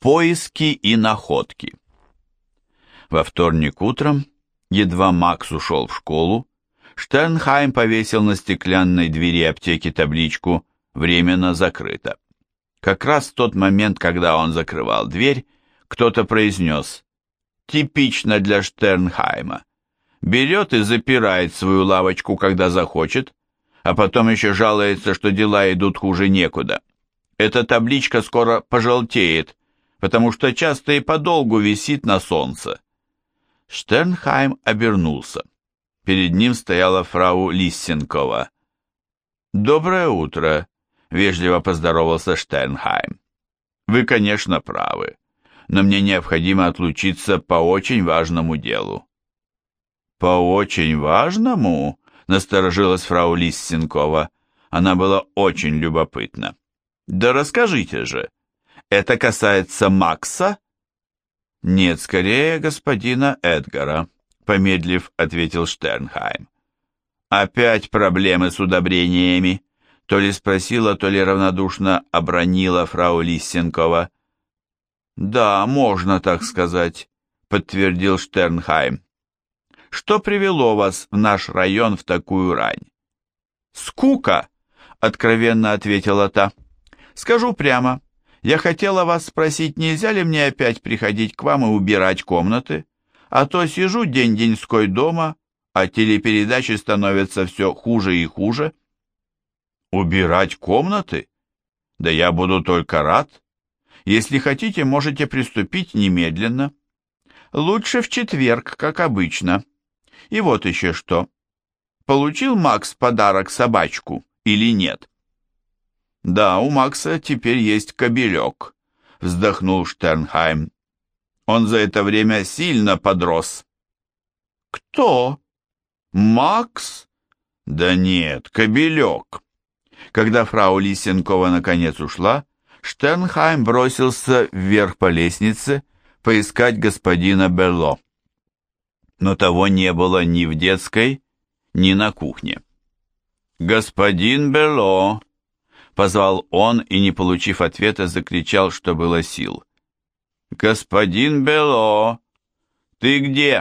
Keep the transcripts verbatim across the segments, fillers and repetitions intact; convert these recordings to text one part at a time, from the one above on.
Поиски и находки. Во вторник утром, едва Макс ушел в школу, Штернхайм повесил на стеклянной двери аптеки табличку «Временно закрыто». Как раз в тот момент, когда он закрывал дверь, кто-то произнес: «Типично для Штернхайма. Берет и запирает свою лавочку, когда захочет, а потом еще жалуется, что дела идут хуже некуда. Эта табличка скоро пожелтеет, потому что часто и подолгу висит на солнце». Штернхайм обернулся. Перед ним стояла фрау Лиссенкова. «Доброе утро», — вежливо поздоровался Штернхайм. «Вы, конечно, правы, но мне необходимо отлучиться по очень важному делу». «По очень важному?» — насторожилась фрау Лиссенкова. Она была очень любопытна. «Да расскажите же. Это касается Макса?» «Нет, скорее господина Эдгара», — помедлив, ответил Штернхайм. «Опять проблемы с удобрениями?» — то ли спросила, то ли равнодушно обронила фрау Лиссенкова. «Да, можно так сказать», — подтвердил Штернхайм. «Что привело вас в наш район в такую рань?» «Скука», — откровенно ответила та. «Скажу прямо, я хотела вас спросить, нельзя ли мне опять приходить к вам и убирать комнаты, а то сижу день-деньской дома, а телепередачи становятся все хуже и хуже». «Убирать комнаты? Да я буду только рад. Если хотите, можете приступить немедленно. Лучше в четверг, как обычно. И вот еще что. Получил Макс подарок собачку или нет?» «Да, у Макса теперь есть кобелек», — вздохнул Штернхайм. «Он за это время сильно подрос». «Кто? Макс?» «Да нет, кобелек». Когда фрау Лиссенкова наконец ушла, Штернхайм бросился вверх по лестнице поискать господина Белло. Но того не было ни в детской, ни на кухне. «Господин Белло!» — позвал он и, не получив ответа, закричал, что было сил. «Господин Белло! Ты где?»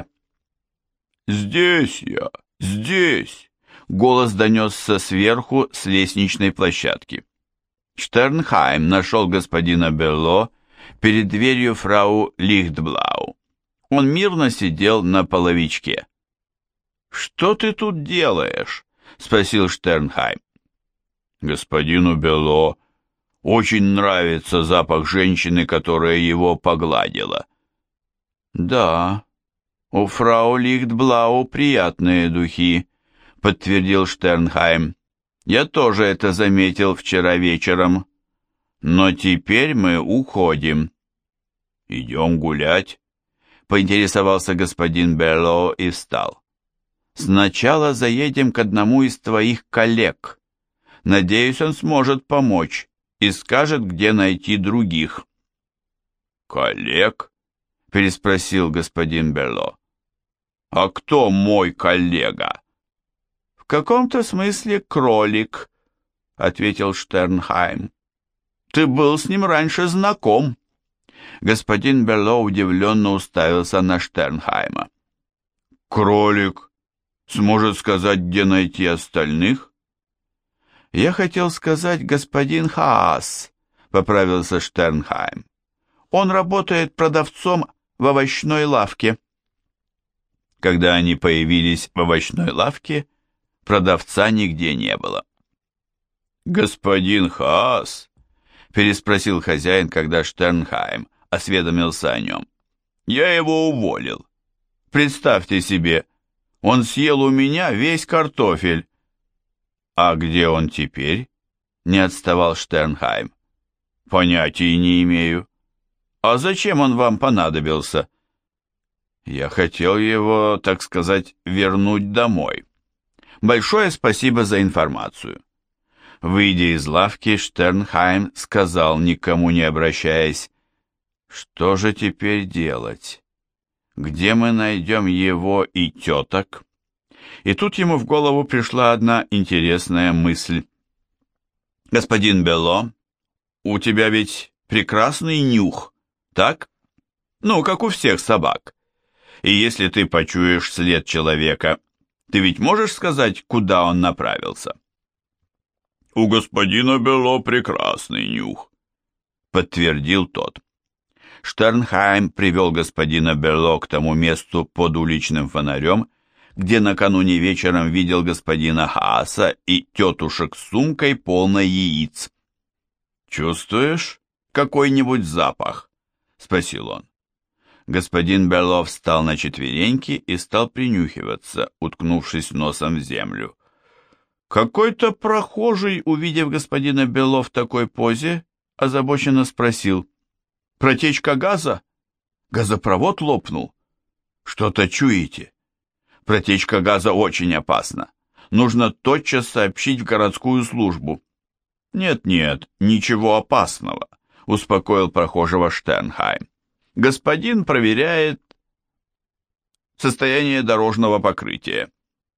«Здесь я, здесь!» — голос донесся сверху с лестничной площадки. Штернхайм нашел господина Белло перед дверью фрау Лихтблау. Он мирно сидел на половичке. «Что ты тут делаешь?» — спросил Штернхайм. «Господину Белло очень нравится запах женщины, которая его погладила». «Да, у фрау Лихтблау приятные духи», — подтвердил Штернхайм. «Я тоже это заметил вчера вечером. Но теперь мы уходим». «Идем гулять?» — поинтересовался господин Белло и встал. «Сначала заедем к одному из твоих коллег. Надеюсь, он сможет помочь и скажет, где найти других». «Коллег?» — переспросил господин Белло. «А кто мой коллега?» «В каком-то смысле кролик», — ответил Штернхайм. «Ты был с ним раньше знаком». Господин Белло удивленно уставился на Штернхайма. «Кролик сможет сказать, где найти остальных?» «Я хотел сказать господин Хаас», — поправился Штернхайм. «Он работает продавцом в овощной лавке». Когда они появились в овощной лавке, продавца нигде не было. «Господин Хаас?» — переспросил хозяин, когда Штернхайм осведомился о нем. «Я его уволил. Представьте себе, он съел у меня весь картофель». «А где он теперь?» — не отставал Штернхайм. «Понятия не имею». «А зачем он вам понадобился?» «Я хотел его, так сказать, вернуть домой. Большое спасибо за информацию». Выйдя из лавки, Штернхайм сказал, никому не обращаясь: «Что же теперь делать? Где мы найдем его и теток?» И тут ему в голову пришла одна интересная мысль. «Господин Белло, у тебя ведь прекрасный нюх, так? Ну, как у всех собак. И если ты почуешь след человека, ты ведь можешь сказать, куда он направился? У господина Бело прекрасный нюх, подтвердил тот. Штернхайм привел господина Бело к тому месту под уличным фонарем, где накануне вечером видел господина Хааса и тетушек с сумкой, полной яиц. «Чувствуешь какой-нибудь запах?» — спросил он. Господин Бело встал на четвереньки и стал принюхиваться, уткнувшись носом в землю. Какой-то прохожий, увидев господина Бело в такой позе, озабоченно спросил: «Протечка газа? Газопровод лопнул? Что-то чуете? Протечка газа очень опасна. Нужно тотчас сообщить в городскую службу». «Нет-нет, ничего опасного», — успокоил прохожего Штернхайм. «Господин проверяет состояние дорожного покрытия».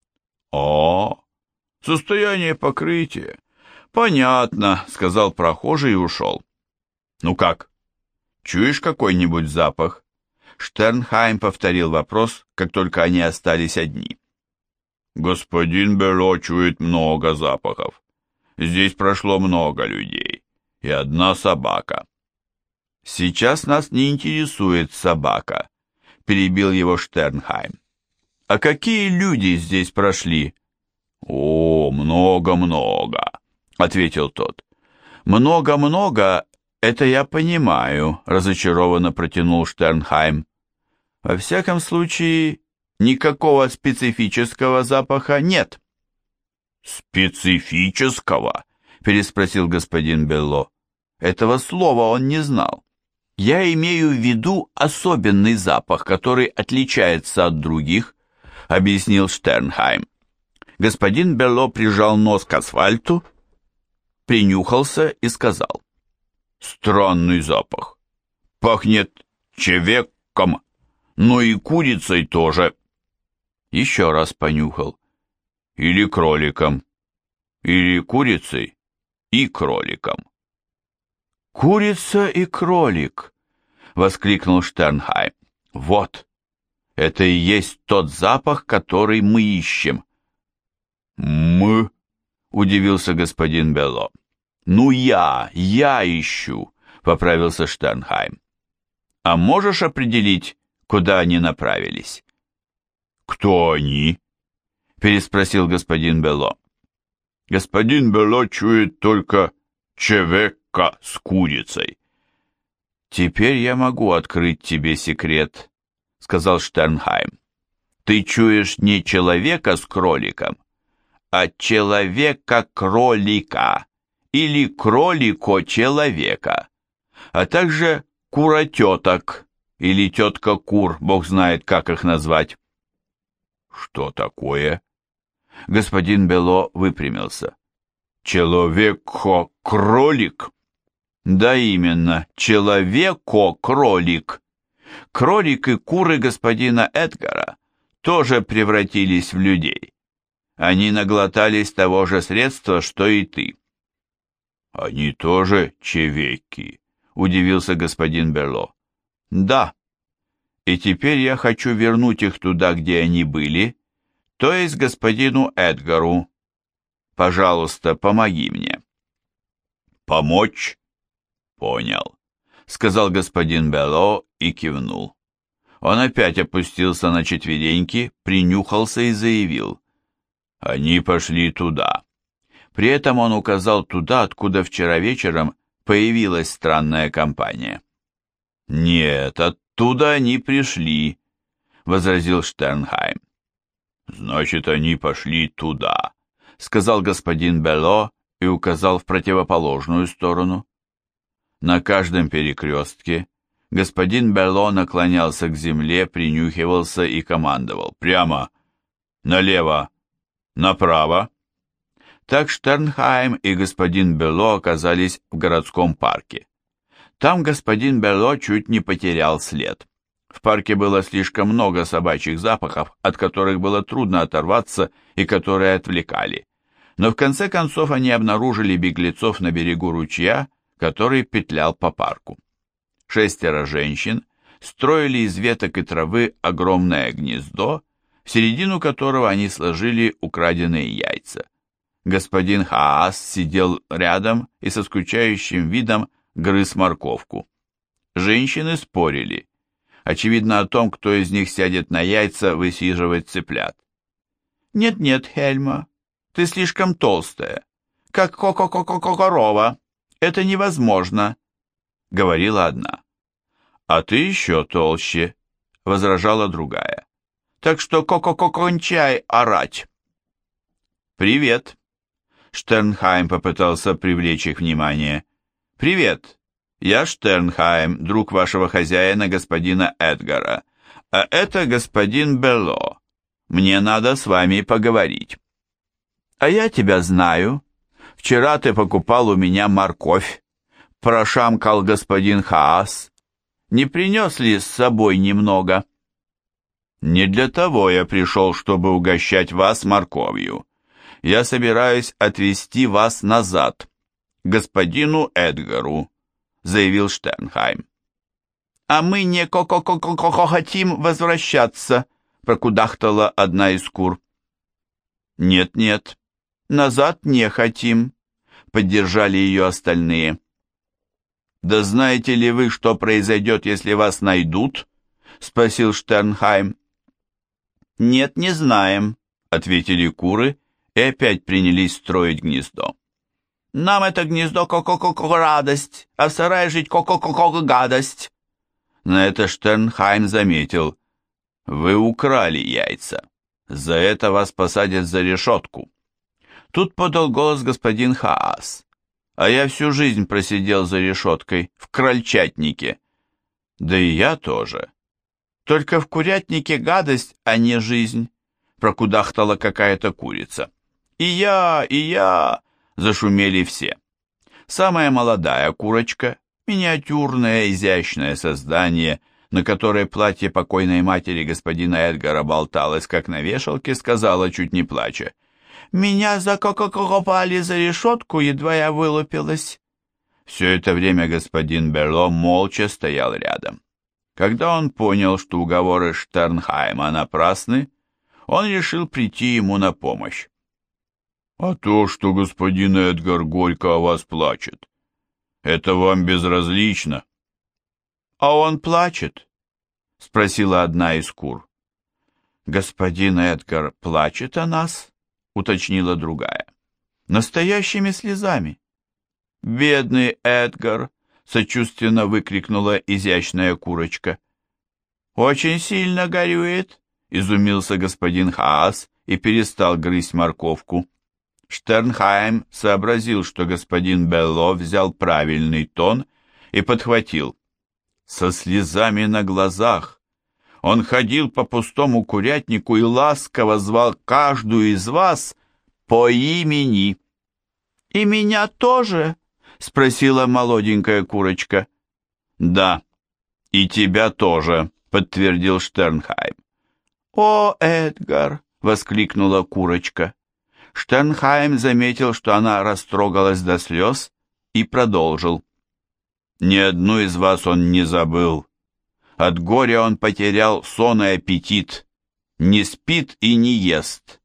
«О, состояние покрытия. Понятно», — сказал прохожий и ушел. «Ну как, чуешь какой-нибудь запах?» Штернхайм повторил вопрос, как только они остались одни. «Господин Бело чует много запахов. Здесь прошло много людей. И одна собака». «Сейчас нас не интересует собака», — перебил его Штернхайм. «А какие люди здесь прошли?» «О, много-много», — ответил тот. «Много-много, это я понимаю», — разочарованно протянул Штернхайм. «Во всяком случае, никакого специфического запаха нет». «Специфического?» — переспросил господин Белло. Этого слова он не знал. «Я имею в виду особенный запах, который отличается от других», — объяснил Штернхайм. Господин Белло прижал нос к асфальту, принюхался и сказал: «Странный запах. Пахнет человеком, но и курицей тоже». Еще раз понюхал. «Или кроликом. Или курицей и кроликом». «Курица и кролик!» — воскликнул Штернхайм. «Вот, это и есть тот запах, который мы ищем». «Мы?» — удивился господин Белло. «Ну я, я ищу», — поправился Штернхайм. «А можешь определить, куда они направились?» «Кто они?» — переспросил господин Белло. «Господин Белло чует только человека с курицей». «Теперь я могу открыть тебе секрет», — сказал Штернхайм. «Ты чуешь не человека с кроликом, а человека-кролика или кролико-человека, а также куротеток или тетка-кур, бог знает, как их назвать». «Что такое?» Господин Белло выпрямился. «Человеко-кролик?» «Да именно, человеко-кролик. Кролик и куры господина Эдгара тоже превратились в людей. Они наглотались того же средства, что и ты». «Они тоже чевеки?» — удивился господин Белло. «Да. И теперь я хочу вернуть их туда, где они были, то есть господину Эдгару. Пожалуйста, помоги мне». «Помочь?» «Понял», — сказал господин Белло и кивнул. Он опять опустился на четвереньки, принюхался и заявил: «Они пошли туда». При этом он указал туда, откуда вчера вечером появилась странная компания. «Нет, оттуда они пришли», — возразил Штернхайм. «Значит, они пошли туда», — сказал господин Белло и указал в противоположную сторону. На каждом перекрестке господин Белло наклонялся к земле, принюхивался и командовал: «Прямо! Налево! Направо!» Так Штернхайм и господин Белло оказались в городском парке. Там господин Белло чуть не потерял след. В парке было слишком много собачьих запахов, от которых было трудно оторваться и которые отвлекали. Но в конце концов они обнаружили беглецов на берегу ручья, который петлял по парку. шестеро женщин строили из веток и травы огромное гнездо, в середину которого они сложили украденные яйца. Господин Хаас сидел рядом и со скучающим видом грыз морковку. Женщины спорили, очевидно, о том, кто из них сядет на яйца высиживать цыплят. «Нет-нет, Хельма, ты слишком толстая, как ко-ко-ко-ко-корова, это невозможно», — говорила одна. «А ты еще толще», — возражала другая. «Так что ко-ко-ко-кончай орать». «Привет», — Штернхайм попытался привлечь их внимание. «Привет, я Штернхайм, друг вашего хозяина, господина Эдгара, а это господин Белло. Мне надо с вами поговорить». «А я тебя знаю. Вчера ты покупал у меня морковь», — прошамкал господин Хаас. «Не принес ли с собой немного?» «Не для того я пришел, чтобы угощать вас морковью. Я собираюсь отвезти вас назад, господину Эдгару», — заявил Штернхайм. «А мы не ко-ко-ко-ко хотим возвращаться», — прокудахтала одна из кур. «Нет-нет, назад не хотим», — поддержали ее остальные. «Да знаете ли вы, что произойдет, если вас найдут?» — спросил Штернхайм. «Нет, не знаем», — ответили куры и опять принялись строить гнездо. «Нам это гнездо ко-ко-ко радость, а в сарае жить ко-ко-ко гадость». На это Штернхайм заметил: «Вы украли яйца. За это вас посадят за решетку». Тут подал голос господин Хаас. «А я всю жизнь просидел за решеткой, в крольчатнике». «Да и я тоже». «Только в курятнике гадость, а не жизнь», — прокудахтала какая-то курица. «И я, и я», — зашумели все. Самая молодая курочка, миниатюрное, изящное создание, на которой платье покойной матери господина Эдгара болталось, как на вешалке, сказала, чуть не плача: «Меня закококопали за решетку, едва я вылупилась». Все это время господин Берло молча стоял рядом. Когда он понял, что уговоры Штернхайма напрасны, он решил прийти ему на помощь. «А то, что господин Эдгар горько о вас плачет, это вам безразлично». «А он плачет?» — спросила одна из кур. «Господин Эдгар плачет о нас?» — уточнила другая. «Настоящими слезами». «Бедный Эдгар!» — сочувственно выкрикнула изящная курочка. «Очень сильно горюет», — изумился господин Хаас и перестал грызть морковку. Штернхайм сообразил, что господин Белло взял правильный тон и подхватил. Со слезами на глазах он ходил по пустому курятнику и ласково звал каждую из вас по имени. «И меня тоже?» — спросила молоденькая курочка. «Да, и тебя тоже», — подтвердил Штернхайм. «О, Эдгар!» — воскликнула курочка. Штернхайм заметил, что она растрогалась до слез, и продолжил. «Ни одну из вас он не забыл. От горя он потерял сон и аппетит, не спит и не ест».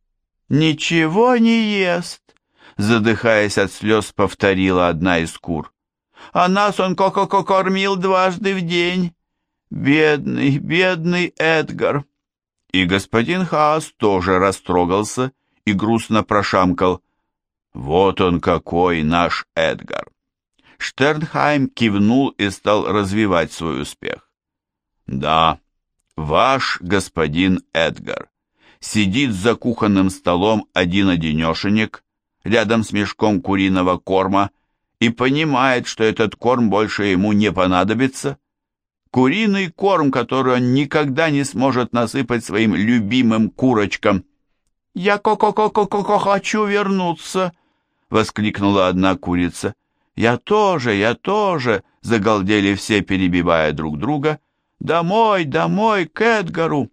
«Ничего не ест», — задыхаясь от слез, повторила одна из кур. «А нас он ко-ко-ко кормил дважды в день. Бедный, бедный Эдгар». И господин Хаас тоже растрогался и грустно прошамкал: «Вот он какой, наш Эдгар». Штернхайм кивнул и стал развивать свой успех. «Да, ваш господин Эдгар сидит за кухонным столом один-одинешенек, рядом с мешком куриного корма, и понимает, что этот корм больше ему не понадобится. Куриный корм, который он никогда не сможет насыпать своим любимым курочкам». «Я ко-ко-ко-ко-ко хочу вернуться!» — воскликнула одна курица. «Я тоже, я тоже!» — загалдели все, перебивая друг друга. «Домой, домой, к Эдгару!»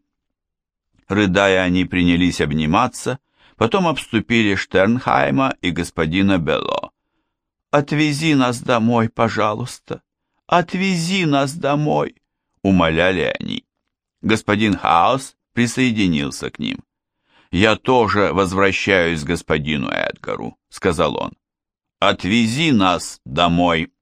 Рыдая, они принялись обниматься, потом обступили Штернхайма и господина Белло. «Отвези нас домой, пожалуйста! «Отвези нас домой!» — умоляли они. Господин Хаус присоединился к ним. «Я тоже возвращаюсь к господину Эдгару», — сказал он. «Отвези нас домой!»